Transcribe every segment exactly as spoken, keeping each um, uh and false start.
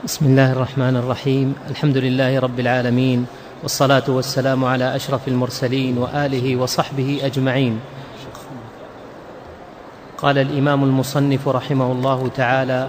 بسم الله الرحمن الرحيم. الحمد لله رب العالمين، والصلاة والسلام على أشرف المرسلين وآله وصحبه أجمعين. قال الإمام المصنف رحمه الله تعالى: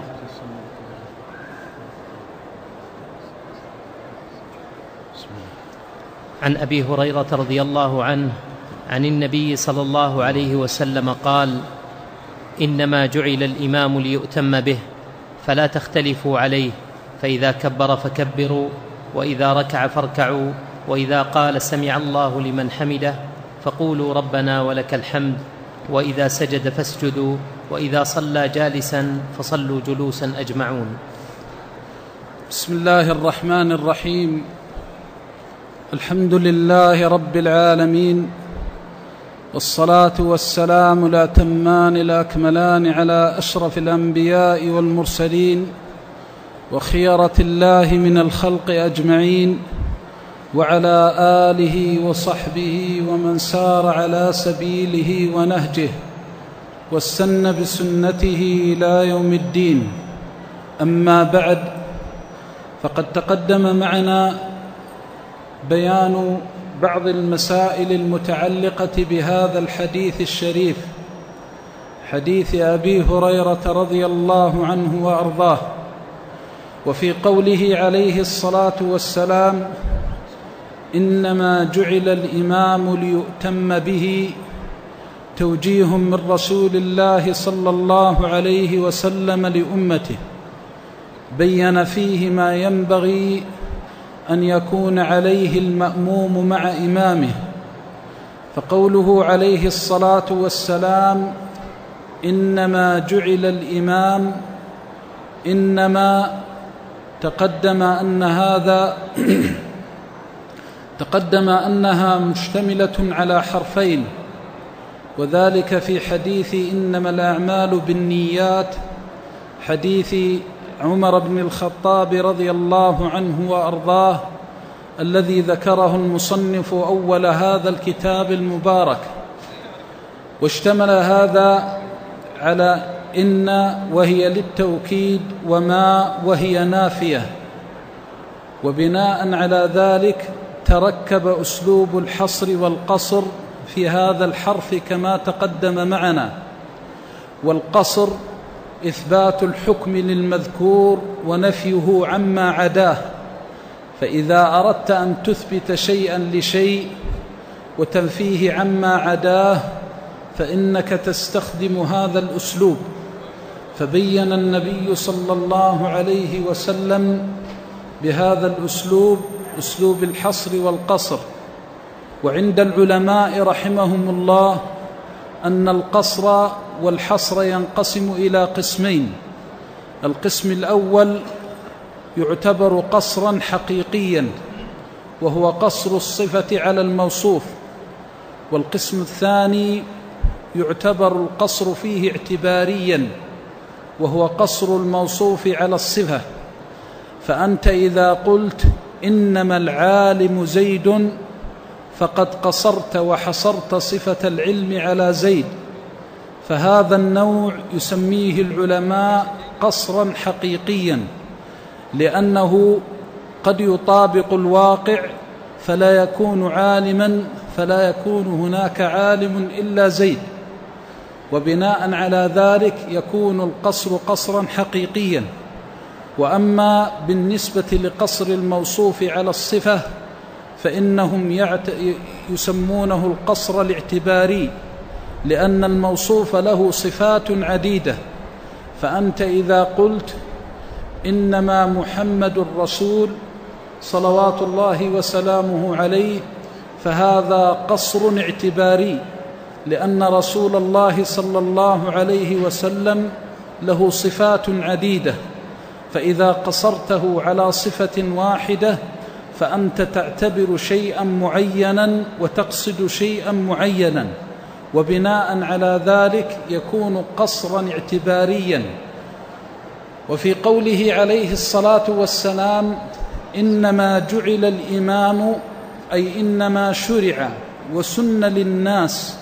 عن أبي هريرة رضي الله عنه عن النبي صلى الله عليه وسلم قال: إنما جعل الإمام ليؤتم به، فلا تختلفوا عليه، فإذا كبر فكبروا، وإذا ركع فاركعوا، وإذا قال سمع الله لمن حمده فقولوا ربنا ولك الحمد، وإذا سجد فاسجدوا، وإذا صلى جالسا فصلوا جلوسا أجمعون. بسم الله الرحمن الرحيم. الحمد لله رب العالمين، والصلاة والسلام الأتمان الأكملان على أشرف الأنبياء والمرسلين وخيرة الله من الخلق أجمعين، وعلى آله وصحبه ومن سار على سبيله ونهجه واستنى بسنته إلى يوم الدين. أما بعد، فقد تقدم معنا بيان بعض المسائل المتعلقة بهذا الحديث الشريف، حديث أبي هريرة رضي الله عنه وأرضاه. وفي قوله عليه الصلاة والسلام: إنما جعل الإمام ليؤتم به، توجيه من رسول الله صلى الله عليه وسلم لأمته، بين فيه ما ينبغي أن يكون عليه المأموم مع إمامه. فقوله عليه الصلاة والسلام: إنما جعل الإمام، إنما تقدم أن هذا تقدم أنها مشتملة على حرفين، وذلك في حديث إنما الأعمال بالنيات، حديث عمر بن الخطاب رضي الله عنه وأرضاه، الذي ذكره المصنف أول هذا الكتاب المبارك. واشتمل هذا على إن وهي للتوكيد، وما وهي نافية، وبناء على ذلك تركب أسلوب الحصر والقصر في هذا الحرف كما تقدم معنا. والقصر إثبات الحكم للمذكور ونفيه عما عداه، فإذا أردت أن تثبت شيئا لشيء وتنفيه عما عداه فإنك تستخدم هذا الأسلوب. فبين النبي صلى الله عليه وسلم بهذا الأسلوب، أسلوب الحصر والقصر. وعند العلماء رحمهم الله أن القصر والحصر ينقسم إلى قسمين. القسم الأول يعتبر قصرا حقيقيا، وهو قصر الصفة على الموصوف. والقسم الثاني يعتبر القصر فيه اعتباريا، وهو قصر الموصوف على الصفة. فأنت إذا قلت إنما العالم زيد، فقد قصرت وحصرت صفة العلم على زيد، فهذا النوع يسميه العلماء قصرا حقيقيا، لأنه قد يطابق الواقع فلا يكون عالما، فلا يكون هناك عالم إلا زيد، وبناء على ذلك يكون القصر قصرا حقيقيا. وأما بالنسبة لقصر الموصوف على الصفة فإنهم يعت... يسمونه القصر الاعتباري، لأن الموصوف له صفات عديدة. فأنت إذا قلت إنما محمد رسول صلوات الله وسلامه عليه، فهذا قصر اعتباري، لأن رسول الله صلى الله عليه وسلم له صفات عديدة، فإذا قصرته على صفة واحدة فأنت تعتبر شيئا معينا وتقصد شيئا معينا، وبناء على ذلك يكون قصرا اعتباريا. وفي قوله عليه الصلاة والسلام: إنما جعل الإمام، أي إنما شرع وسن للناس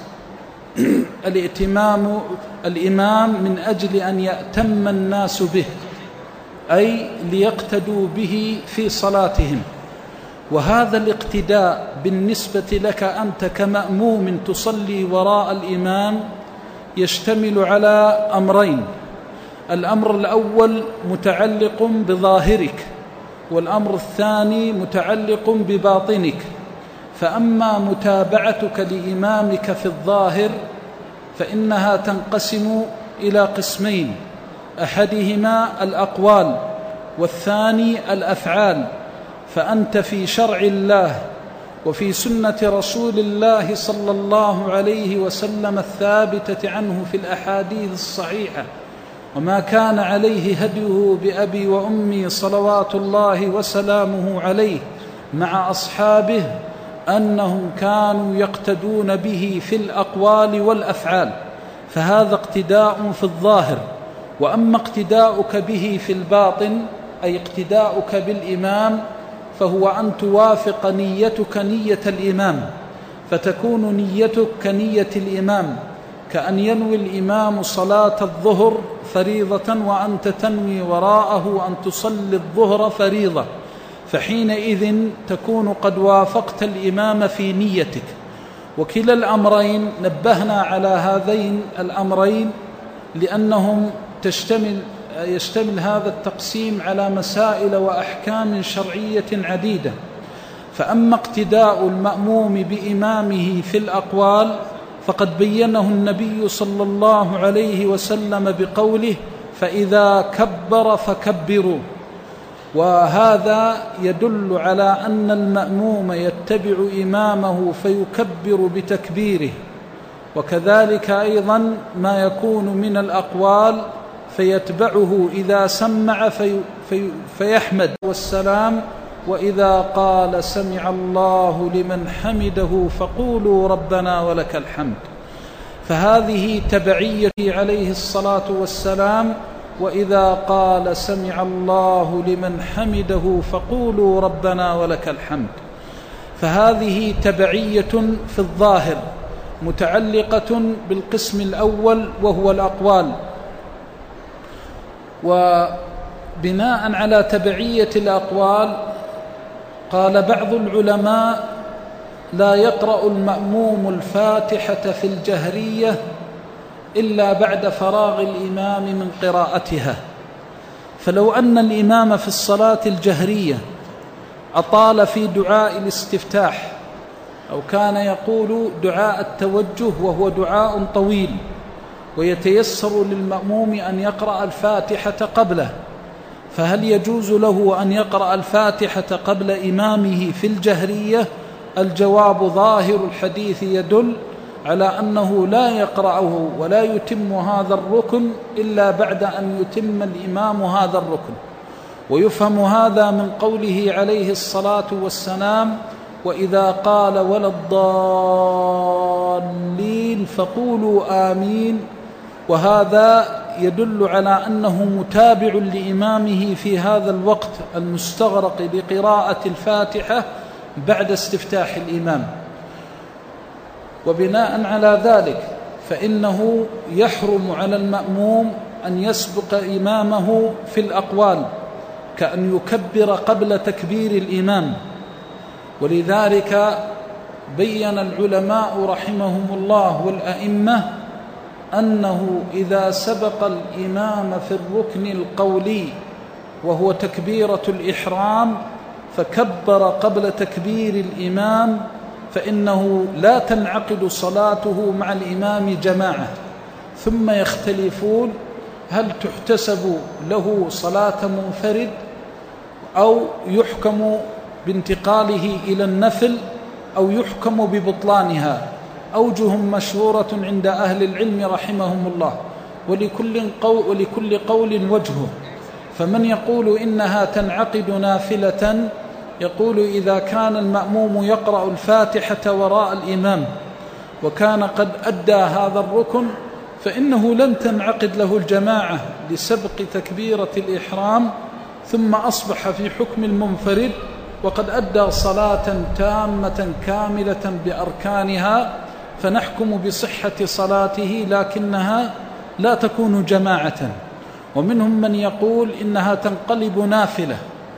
الائتمام الإمام من أجل أن يأتم الناس به، أي ليقتدوا به في صلاتهم. وهذا الاقتداء بالنسبة لك أنت كمأموم تصلي وراء الإمام يشتمل على أمرين: الأمر الأول متعلق بظاهرك، والأمر الثاني متعلق بباطنك. فأما متابعتك لإمامك في الظاهر فإنها تنقسم إلى قسمين: أحدهما الأقوال والثاني الأفعال. فأنت في شرع الله وفي سنة رسول الله صلى الله عليه وسلم الثابتة عنه في الأحاديث الصحيحة، وما كان عليه هديه بأبي وأمي صلوات الله وسلامه عليه مع أصحابه، أنهم كانوا يقتدون به في الأقوال والأفعال، فهذا اقتداء في الظاهر. وأما اقتداؤك به في الباطن أي اقتداؤك بالإمام فهو أن توافق نيتك نية الإمام، فتكون نيتك كنية الإمام، كأن ينوي الإمام صلاة الظهر فريضة وأنت تنوي وراءه أن تصلي الظهر فريضة، فحينئذ تكون قد وافقت الإمام في نيتك. وكلا الأمرين نبهنا على هذين الأمرين لأنهم تشتمل يشتمل هذا التقسيم على مسائل وأحكام شرعية عديدة. فأما اقتداء المأموم بإمامه في الأقوال فقد بينه النبي صلى الله عليه وسلم بقوله: فإذا كبر فكبروا. وهذا يدل على أن المأموم يتبع إمامه فيكبر بتكبيره. وكذلك أيضا ما يكون من الأقوال فيتبعه إذا سمع في في فيحمد والسلام، وإذا قال سمع الله لمن حمده فقولوا ربنا ولك الحمد. فهذه تبعية عليه الصلاة والسلام: وإذا قال سمع الله لمن حمده فقولوا ربنا ولك الحمد. فهذه تبعية في الظاهر متعلقة بالقسم الأول وهو الأقوال. وبناء على تبعية الأقوال قال بعض العلماء: لا يقرأ المأموم الفاتحة في الجهرية إلا بعد فراغ الإمام من قراءتها. فلو أن الإمام في الصلاة الجهرية أطال في دعاء الاستفتاح أو كان يقول دعاء التوجه وهو دعاء طويل ويتيسر للمأموم أن يقرأ الفاتحة قبله، فهل يجوز له أن يقرأ الفاتحة قبل إمامه في الجهرية؟ الجواب: ظاهر الحديث يدل على أنه لا يقرأه ولا يتم هذا الركن إلا بعد أن يتم الإمام هذا الركن. ويفهم هذا من قوله عليه الصلاة والسلام: وإذا قال ولا الضالين فقولوا آمين. وهذا يدل على أنه متابع لإمامه في هذا الوقت المستغرق بقراءة الفاتحة بعد استفتاح الإمام. وبناء على ذلك فإنه يحرم على المأموم أن يسبق إمامه في الأقوال، كأن يكبر قبل تكبير الإمام. ولذلك بين العلماء رحمهم الله والأئمة أنه إذا سبق الإمام في الركن القولي وهو تكبيرة الإحرام فكبر قبل تكبير الإمام فإنه لا تنعقد صلاته مع الإمام جماعة، ثم يختلفون هل تحتسب له صلاة منفرد أو يحكم بانتقاله إلى النفل أو يحكم ببطلانها. أوجه مشهورة عند أهل العلم رحمهم الله، ولكل قول, ولكل قول وجهه. فمن يقول إنها تنعقد نافلة يقول إذا كان المأموم يقرأ الفاتحة وراء الإمام وكان قد أدى هذا الركن فإنه لم تنعقد له الجماعة لسبق تكبيرة الإحرام، ثم أصبح في حكم المنفرد وقد أدى صلاة تامة كاملة بأركانها، فنحكم بصحة صلاته لكنها لا تكون جماعة. ومنهم من يقول إنها تنقلب نافلة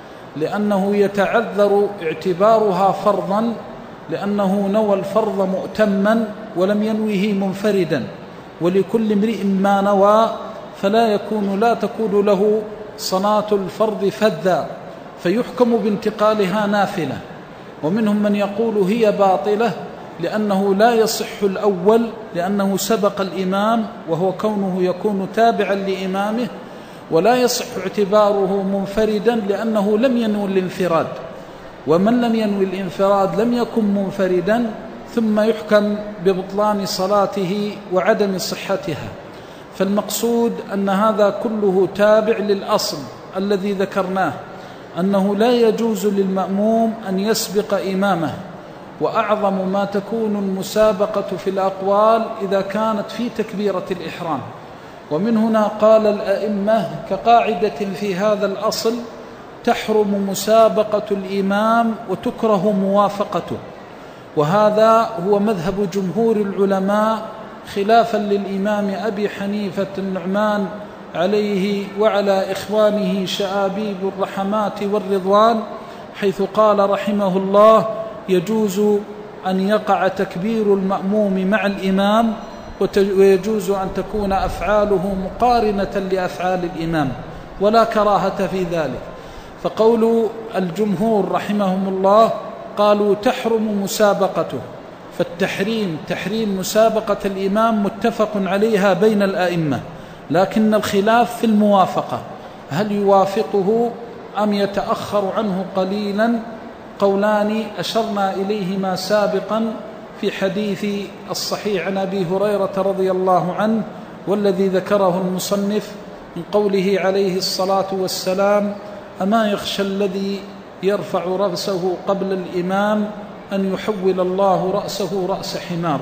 لأنه يتعذر اعتبارها فرضا، لأنه نوى الفرض مؤتما ولم ينوه منفردا، ولكل امرئ ما نوى، فلا يكون لا تكون له صلاة الفرض فذا، فيحكم بانتقالها نافلة. ومنهم من يقول هي باطلة لأنه لا يصح الأول، لأنه سبق الإمام وهو كونه يكون تابعا لإمامه، ولا يصح اعتباره منفردا لأنه لم ينوي الانفراد، ومن لم ينوي الانفراد لم يكن منفردا، ثم يحكم ببطلان صلاته وعدم صحتها. فالمقصود أن هذا كله تابع للأصل الذي ذكرناه، أنه لا يجوز للمأموم أن يسبق إمامه، وأعظم ما تكون المسابقة في الأقوال إذا كانت في تكبيرة الإحرام. ومن هنا قال الأئمة كقاعدة في هذا الأصل: تحرم مسابقة الإمام وتكره موافقته. وهذا هو مذهب جمهور العلماء، خلافا للإمام أبي حنيفة النعمان عليه وعلى إخوانه شآبيب الرحمات والرضوان، حيث قال رحمه الله: يجوز أن يقع تكبير المأموم مع الإمام، ويجوز أن تكون أفعاله مقارنة لأفعال الإمام، ولا كراهة في ذلك. فقول الجمهور رحمهم الله قالوا تحرم مسابقته، فالتحريم تحريم مسابقة الإمام متفق عليها بين الأئمة، لكن الخلاف في الموافقة، هل يوافقه أم يتأخر عنه قليلا؟ قولان أشرنا إليهما سابقا في حديث الصحيح عن أبي هريرة رضي الله عنه، والذي ذكره المصنف من قوله عليه الصلاة والسلام: أما يخشى الذي يرفع رأسه قبل الإمام أن يحول الله رأسه رأس حمار.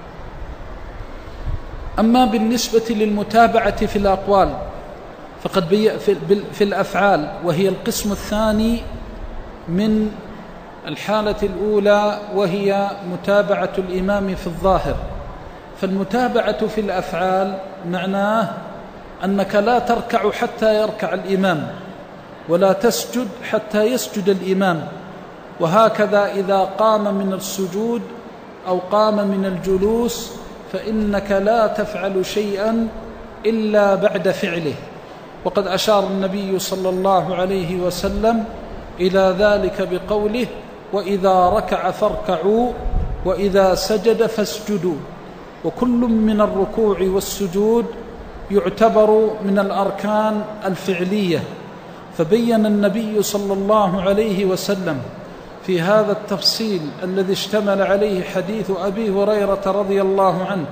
أما بالنسبة للمتابعة في الأقوال فقد بي في الأفعال، وهي القسم الثاني من الحالة الأولى، وهي متابعة الإمام في الظاهر. فالمتابعة في الأفعال معناه أنك لا تركع حتى يركع الإمام، ولا تسجد حتى يسجد الإمام، وهكذا إذا قام من السجود أو قام من الجلوس فإنك لا تفعل شيئا إلا بعد فعله. وقد أشار النبي صلى الله عليه وسلم إلى ذلك بقوله: وإذا ركع فاركعوا وإذا سجد فاسجدوا. وكل من الركوع والسجود يعتبر من الأركان الفعلية، فبين النبي صلى الله عليه وسلم في هذا التفصيل الذي اشتمل عليه حديث أبي هريرة رضي الله عنه،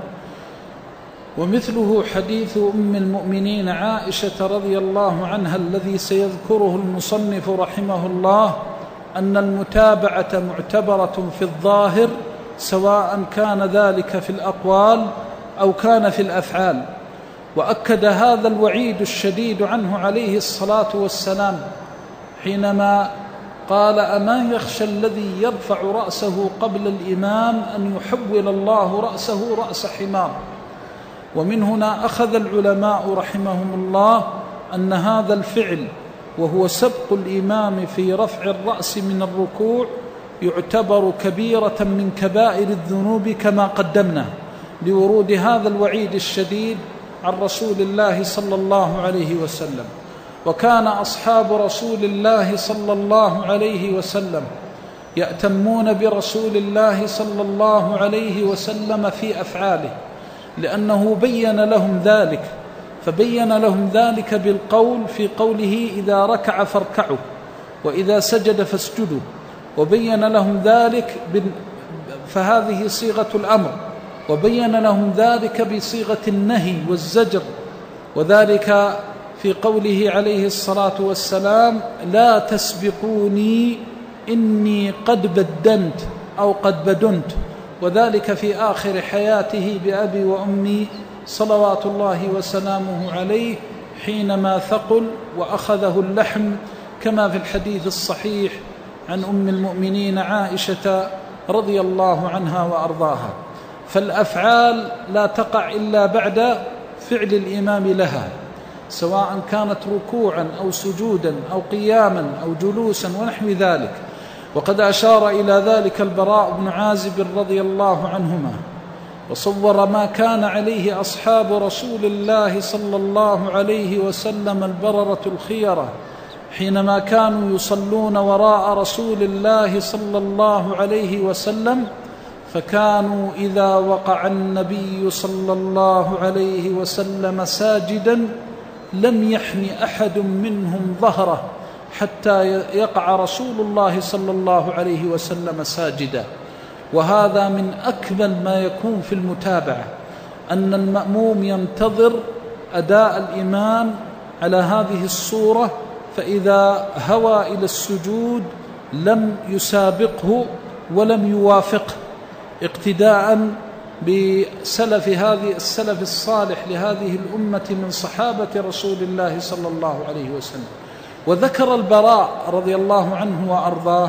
ومثله حديث أم المؤمنين عائشة رضي الله عنها الذي سيذكره المصنف رحمه الله، أن المتابعة معتبرة في الظاهر، سواء كان ذلك في الأقوال أو كان في الأفعال. وأكد هذا الوعيد الشديد عنه عليه الصلاة والسلام حينما قال: أما يخشى الذي يرفع رأسه قبل الإمام أن يحول الله رأسه رأس حمار. ومن هنا أخذ العلماء رحمهم الله أن هذا الفعل، وهو سبق الإمام في رفع الرأس من الركوع، يعتبر كبيرة من كبائر الذنوب كما قدمنا، لورود هذا الوعيد الشديد عن رسول الله صلى الله عليه وسلم. وكان أصحاب رسول الله صلى الله عليه وسلم يأتمون برسول الله صلى الله عليه وسلم في أفعاله، لأنه بين لهم ذلك، فبين لهم ذلك بالقول في قوله: إذا ركع فاركعوا وإذا سجد فاسجدوا. وبين لهم ذلك فهذه صيغة الأمر، وبين لهم ذلك بصيغة النهي والزجر، وذلك في قوله عليه الصلاة والسلام: لا تسبقوني إني قد بدنت أو قد بدنت، وذلك في آخر حياته بأبي وأمي صلوات الله وسلامه عليه، حينما ثقل وأخذه اللحم، كما في الحديث الصحيح عن أم المؤمنين عائشة رضي الله عنها وأرضاها. فالأفعال لا تقع إلا بعد فعل الإمام لها، سواء كانت ركوعا أو سجودا أو قياما أو جلوسا ونحو ذلك. وقد أشار إلى ذلك البراء بن عازب رضي الله عنهما، وصور ما كان عليه أصحاب رسول الله صلى الله عليه وسلم البررة الخيرة حينما كانوا يصلون وراء رسول الله صلى الله عليه وسلم، فكانوا إذا وقع النبي صلى الله عليه وسلم ساجدا لم يحن أحد منهم ظهره حتى يقع رسول الله صلى الله عليه وسلم ساجدا. وهذا من أكمل ما يكون في المتابعة، أن المأموم ينتظر أداء الإمام على هذه الصورة، فإذا هوى إلى السجود لم يسابقه ولم يوافقه، اقتداء بسلف هذه السلف الصالح لهذه الأمة من صحابة رسول الله صلى الله عليه وسلم. وذكر البراء رضي الله عنه وأرضاه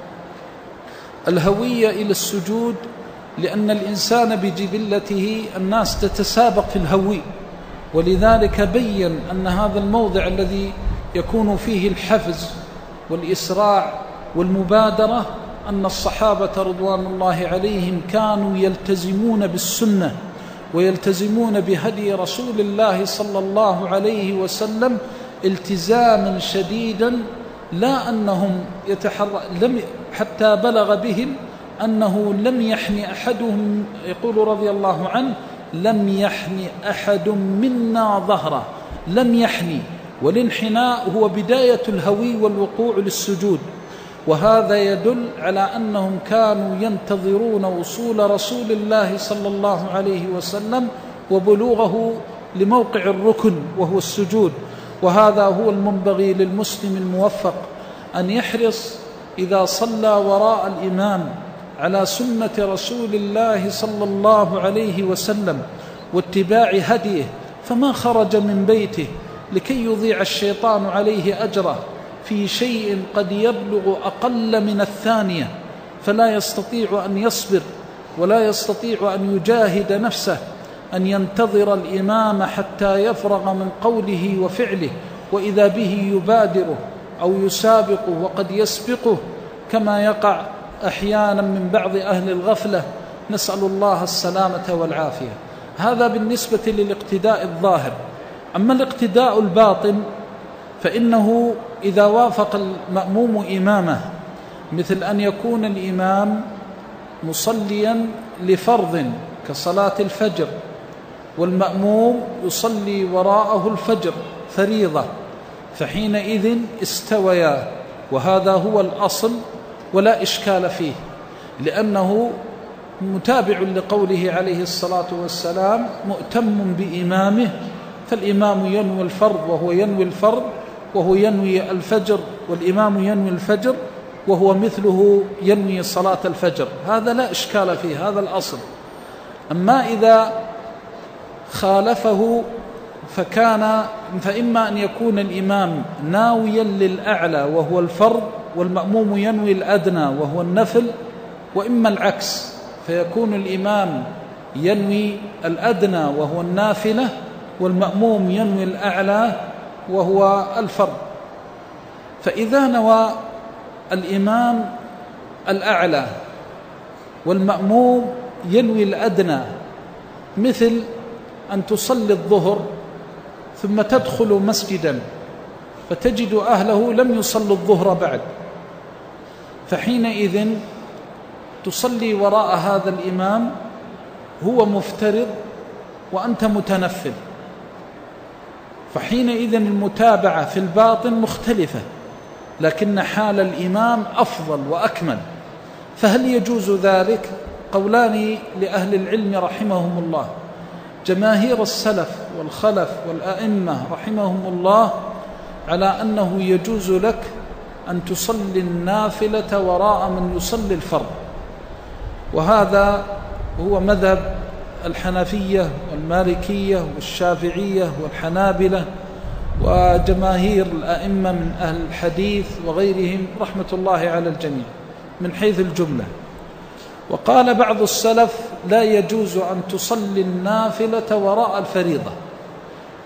الهوية إلى السجود، لأن الإنسان بجبلته الناس تتسابق في الهوي، ولذلك بين أن هذا الموضع الذي يكون فيه الحفز والإسراع والمبادرة، أن الصحابة رضوان الله عليهم كانوا يلتزمون بالسنة ويلتزمون بهدي رسول الله صلى الله عليه وسلم التزاما شديدا، لا أنهم يتحرك لم حتى بلغ بهم أنه لم يحن أحدهم، يقول رضي الله عنه: لم يحن أحد منا ظهره، لم يحني، والانحناء هو بداية الهوي والوقوع للسجود. وهذا يدل على أنهم كانوا ينتظرون وصول رسول الله صلى الله عليه وسلم وبلوغه لموقع الركن وهو السجود. وهذا هو المنبغي للمسلم الموفق، أن يحرص إذا صلى وراء الإمام على سنة رسول الله صلى الله عليه وسلم واتباع هديه، فما خرج من بيته لكي يضيع الشيطان عليه أجره في شيء قد يبلغ أقل من الثانية، فلا يستطيع أن يصبر ولا يستطيع أن يجاهد نفسه أن ينتظر الإمام حتى يفرغ من قوله وفعله، وإذا به يبادره أو يسابقه وقد يسبقه، كما يقع أحيانا من بعض أهل الغفلة، نسأل الله السلامة والعافية. هذا بالنسبة للاقتداء الظاهر. أما الاقتداء الباطن فإنه إذا وافق المأموم إمامه، مثل أن يكون الإمام مصليا لفرض كصلاة الفجر والمأموم يصلي وراءه الفجر فريضة، فحينئذ استويا، وهذا هو الأصل ولا إشكال فيه، لأنه متابع لقوله عليه الصلاة والسلام: مؤتم بإمامه، فالإمام ينوي الفرض وهو ينوي الفرض، وهو ينوي الفجر والإمام ينوي الفجر، وهو مثله ينوي صلاة الفجر، هذا لا إشكال فيه، هذا الأصل. أما إذا خالفه فكان فإما أن يكون الإمام ناويا للأعلى وهو الفرض، والمأموم ينوي الأدنى وهو النفل، وإما العكس، فيكون الإمام ينوي الأدنى وهو النافلة، والمأموم ينوي الأعلى وهو الفرض. فإذا نوى الإمام الأعلى والمأموم ينوي الأدنى، مثل أن تصلي الظهر ثم تدخل مسجدا فتجد أهله لم يصلوا الظهر بعد، فحينئذ تصلي وراء هذا الإمام، هو مفترض وأنت متنفل، فحينئذ المتابعة في الباطن مختلفة، لكن حال الإمام أفضل وأكمل. فهل يجوز ذلك؟ قولان لأهل العلم رحمهم الله. جماهير السلف والخلف والأئمة رحمهم الله على أنه يجوز لك أن تصلي النافلة وراء من يصلي الفرض، وهذا هو مذهب الحنفية والمالكية والشافعية والحنابلة وجماهير الأئمة من أهل الحديث وغيرهم رحمة الله على الجميع من حيث الجملة. وقال بعض السلف: لا يجوز أن تصلي النافلة وراء الفريضة،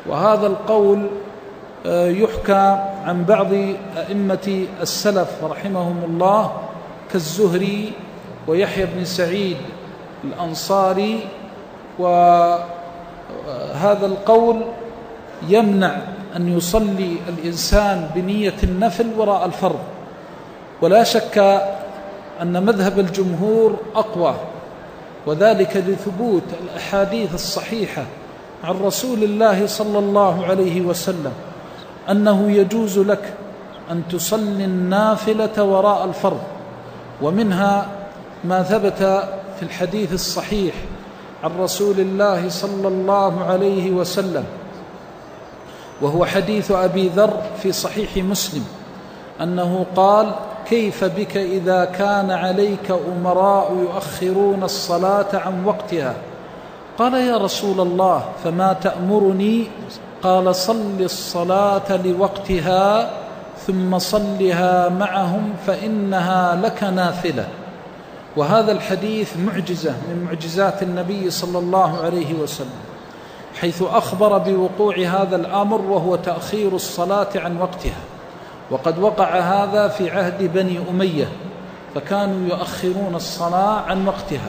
وهذا القول يحكى عن بعض أئمة السلف رحمهم الله كالزهري ويحيى بن سعيد الأنصاري، وهذا القول يمنع أن يصلي الإنسان بنية النفل وراء الفرض. ولا شك أن مذهب الجمهور أقوى، وذلك لثبوت الأحاديث الصحيحة عن رسول الله صلى الله عليه وسلم أنه يجوز لك أن تصلي النافلة وراء الفرض. ومنها ما ثبت في الحديث الصحيح عن رسول الله صلى الله عليه وسلم، وهو حديث أبي ذر في صحيح مسلم، أنه قال: كيف بك إذا كان عليك أمراء يؤخرون الصلاة عن وقتها؟ قال: يا رسول الله فما تأمرني؟ قال: صل الصلاة لوقتها ثم صلها معهم فإنها لك نافلة. وهذا الحديث معجزة من معجزات النبي صلى الله عليه وسلم، حيث أخبر بوقوع هذا الأمر وهو تأخير الصلاة عن وقتها. وقد وقع هذا في عهد بني أمية، فكانوا يؤخرون الصلاة عن وقتها.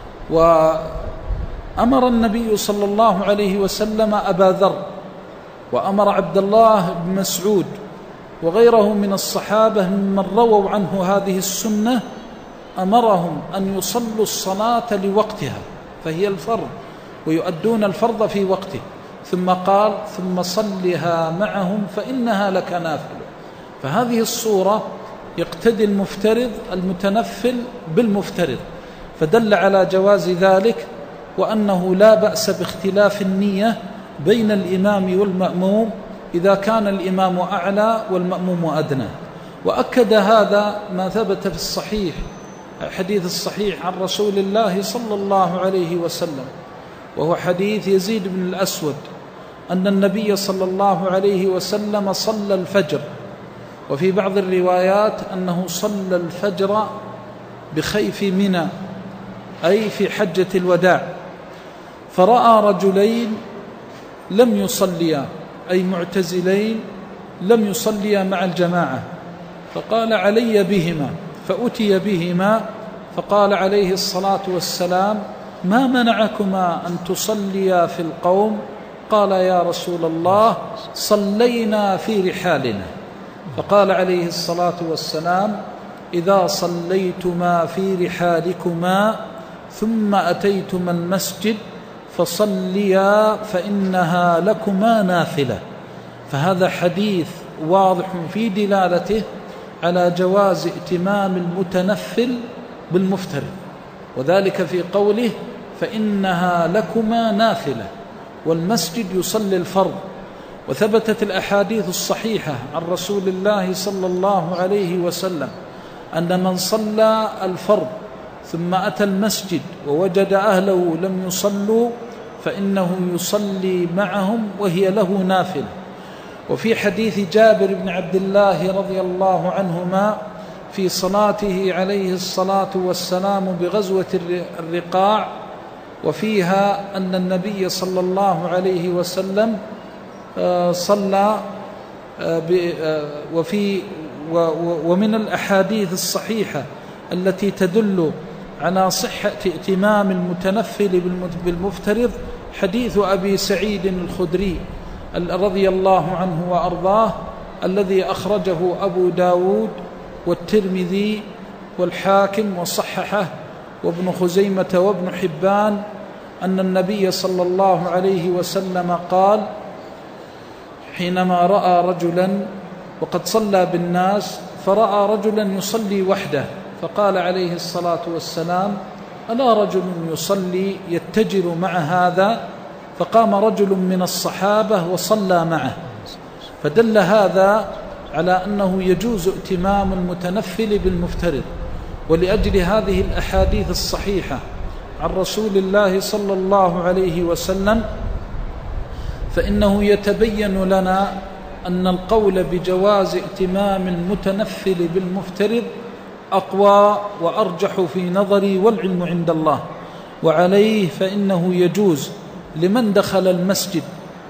وأمر النبي صلى الله عليه وسلم أبا ذر، وأمر عبد الله بن مسعود وغيره من الصحابة ممن رووا عنه هذه السنة، أمرهم أن يصلوا الصلاة لوقتها، فهي الفرض، ويؤدون الفرض في وقته. ثم قال: ثم صلها معهم فإنها لك نافلة. فهذه الصورة يقتدي المفترض المتنفل بالمفترض، فدل على جواز ذلك، وأنه لا بأس باختلاف النية بين الإمام والمأموم إذا كان الإمام أعلى والمأموم أدنى. وأكد هذا ما ثبت في الصحيح، حديث الصحيح عن رسول الله صلى الله عليه وسلم، وهو حديث يزيد بن الأسود أن النبي صلى الله عليه وسلم صلى الفجر، وفي بعض الروايات أنه صلى الفجر بخيف منى، أي في حجة الوداع، فرأى رجلين لم يصليا، أي معتزلين لم يصليا مع الجماعة، فقال: علي بهما. فأتي بهما، فقال عليه الصلاة والسلام: ما منعكما أن تصليا في القوم؟ قال: يا رسول الله صلينا في رحالنا. فقال عليه الصلاة والسلام: إذا صليتما في رحالكما ثم أتيتما المسجد فصليا فإنها لكما نافلة. فهذا حديث واضح في دلالته على جواز ائتمام المتنفل بالمفترض، وذلك في قوله: فإنها لكما نافلة، والمسجد يصلي الفرض. وثبتت الأحاديث الصحيحة عن رسول الله صلى الله عليه وسلم أن من صلى الفرض ثم أتى المسجد ووجد أهله لم يصلوا فإنه يصلي معهم وهي له نافلة. وفي حديث جابر بن عبد الله رضي الله عنهما في صلاته عليه الصلاة والسلام بغزوة الرقاع، وفيها أن النبي صلى الله عليه وسلم صلى، وفي ومن الأحاديث الصحيحة التي تدل على صحة ائتمام المتنفل بالمفترض حديث أبي سعيد الخدري رضي الله عنه وأرضاه، الذي أخرجه أبو داود والترمذي والحاكم وصححه وابن خزيمة وابن حبان، أن النبي صلى الله عليه وسلم قال حينما رأى رجلا وقد صلى بالناس فرأى رجلا يصلي وحده، فقال عليه الصلاة والسلام: ألا رجل يصلي يتجر مع هذا؟ فقام رجل من الصحابة وصلى معه. فدل هذا على أنه يجوز ائتمام المتنفل بالمفترض. ولأجل هذه الأحاديث الصحيحة عن رسول الله صلى الله عليه وسلم فإنه يتبين لنا أن القول بجواز ائتمام المتنفل بالمفترض أقوى وأرجح في نظري، والعلم عند الله. وعليه فإنه يجوز لمن دخل المسجد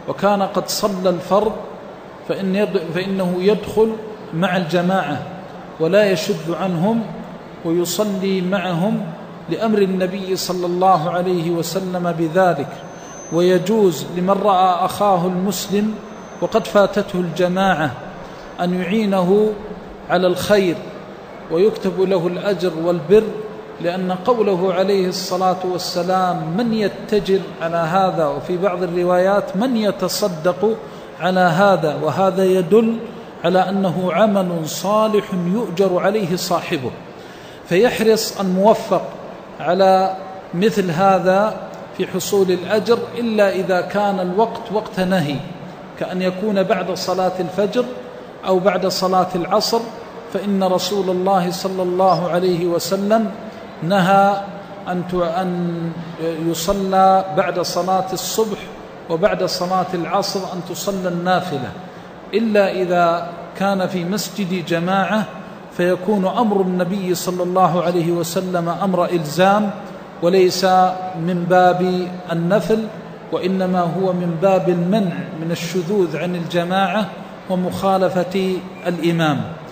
وكان قد صلى الفرض فإن فإنه يدخل مع الجماعة ولا يشد عنهم ويصلي معهم لأمر النبي صلى الله عليه وسلم بذلك. ويجوز لمن رأى أخاه المسلم وقد فاتته الجماعة أن يعينه على الخير ويكتب له الأجر والبر، لأن قوله عليه الصلاة والسلام من يتجر على هذا، وفي بعض الروايات من يتصدق على هذا، وهذا يدل على أنه عمل صالح يؤجر عليه صاحبه، فيحرص الموفق على مثل هذا في حصول الأجر، إلا إذا كان الوقت وقت نهي، كأن يكون بعد صلاة الفجر أو بعد صلاة العصر، فإن رسول الله صلى الله عليه وسلم نهى أن يصلى بعد صلاة الصبح وبعد صلاة العصر أن تصلى النافلة، إلا إذا كان في مسجد جماعة، فيكون أمر النبي صلى الله عليه وسلم أمر إلزام وليس من باب النفل، وإنما هو من باب المنع من الشذوذ عن الجماعة ومخالفة الإمام.